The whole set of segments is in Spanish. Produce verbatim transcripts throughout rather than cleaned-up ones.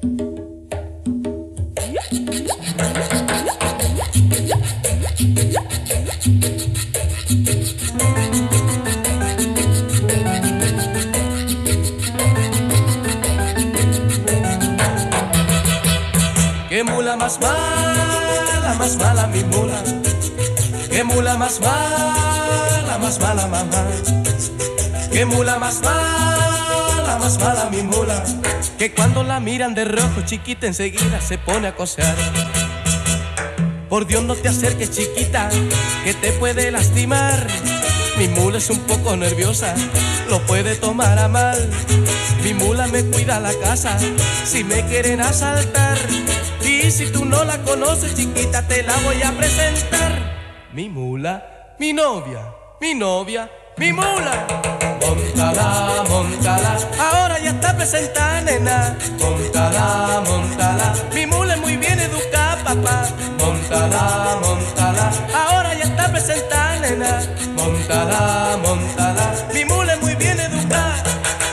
Qué mula más mala, más mala mi mula. Qué mula más mala, más mala mamá. Qué mula más mala, más mala mi mula. Que cuando la miran de rojo chiquita enseguida se pone a cosear. Por Dios no te acerques chiquita, que te puede lastimar. Mi mula es un poco nerviosa, lo puede tomar a mal. Mi mula me cuida la casa, si me quieren asaltar. Y si tú no la conoces chiquita te la voy a presentar. Mi mula, mi novia, mi novia, mi mula. Montala, montala, ahora ya está presentada nena. Montala, montala, mi mula es muy bien educada papá. Montala, montala, ahora ya está presentada nena. Montala, montala, mi mula es muy bien educada.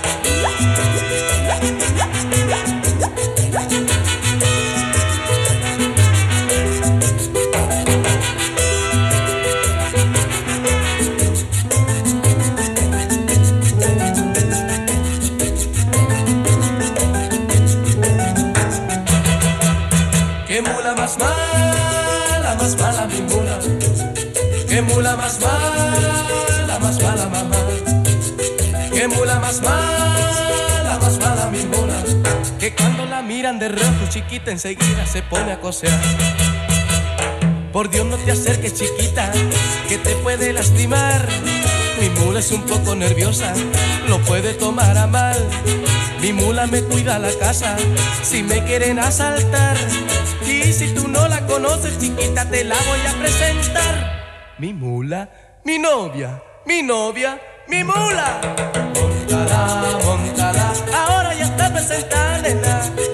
Qué mula más mala, más mala mi mula. Qué mula más mala, más mala mamá. Qué mula más mala, más mala mi mula. Que cuando la miran de rojo chiquita enseguida se pone a cosear. Por Dios no te acerques chiquita, que te puede lastimar. Mi mula es un poco nerviosa, lo puede tomar a mal. Mi mula me cuida la casa, si me quieren asaltar. Y si tú no la conoces chiquita te la voy a presentar. Mi mula, mi novia, mi novia, mi mula. Montala, montala, ahora ya está presentada nena.